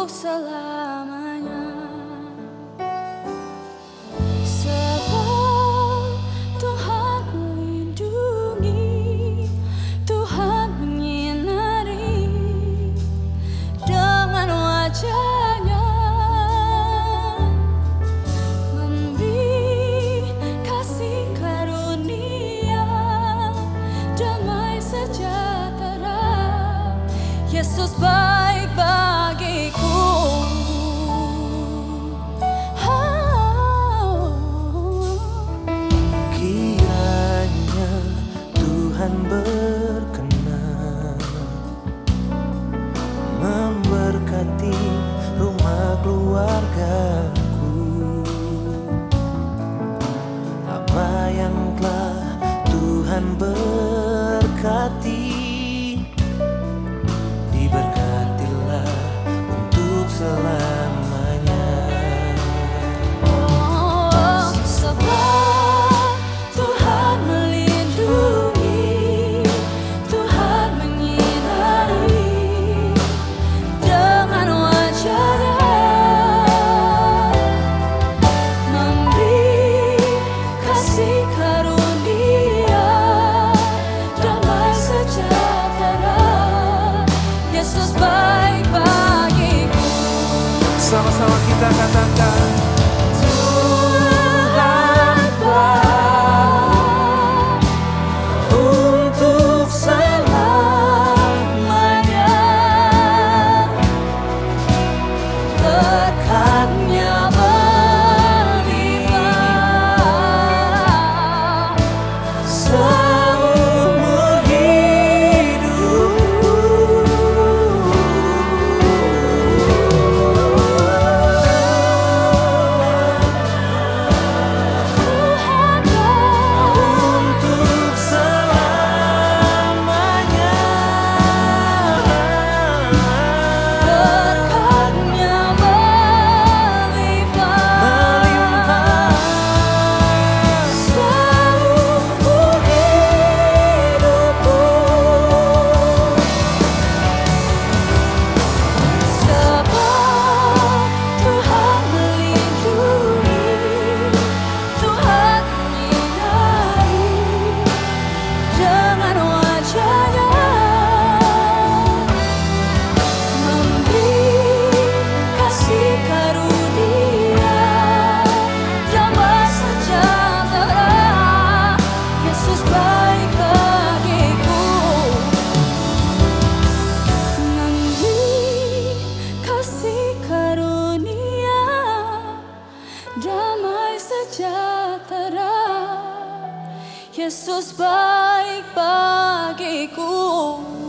untuk selamanya. Sebab Tuhan melindungi, Tuhan menyinari dengan wajah-Nya, memberi kasih karunia, damai sejahtera. Yesus baik bagiku. Kiranya Tuhan berkenan memberkati rumah keluargaku. Apa yang telah Tuhan berkati, diberkatilah untuk selamanya. Sebab Tuhan melindungi, Tuhan menyinari dengan wajah-Nya, memberi kasih karunia, damai sejahtera. Yesus baik bagiku. Sama-sama kita katakan, Tuhan baik untuk selamanya. Berkat-Nya berlimpah seumur hidupku. Tuhan baik untuk selamanya. berkat-Nya berlimpah seumur hidupku. Sebab Tuhan melindungi, Tuhan menyinari dengan wajah-Nya, memberi kasih karunia, damai sejahtera. Yesus baik bagiku, memberi kasih karunia, damai sejahtera. Yesus baik bagiku.